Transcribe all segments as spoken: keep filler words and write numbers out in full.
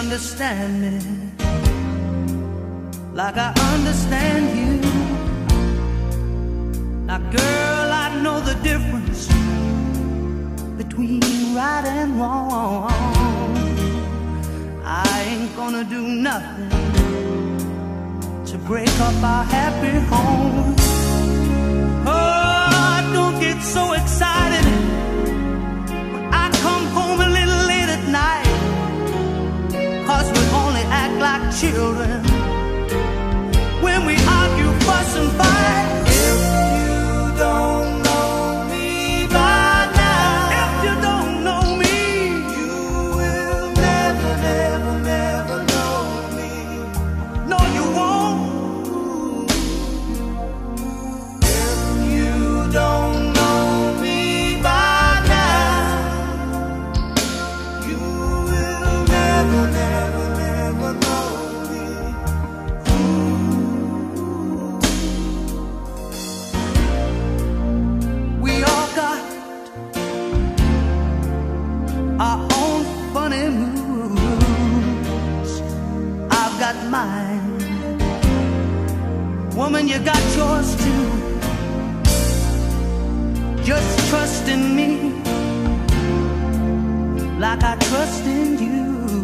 understand me like I understand you. Now girl, I know the difference between right and wrong. I ain't gonna do nothing to break up our happy home. Oh, don't get so excited when I come home a little late at night, 'cause we only act like children when we argue, fuss and fight. If you don't know me by now, if you don't know me, you will never, never, never know me. No, you won't. If you don't know me by now, you will never, never, never know me. We all got our own funny moods. I've got mine. Woman, you got yours too. Just trust in me like I trust in you.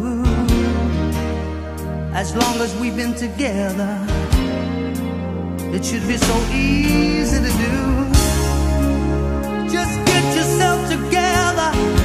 As long as we've been together, it should be so easy to do. Just get yourself together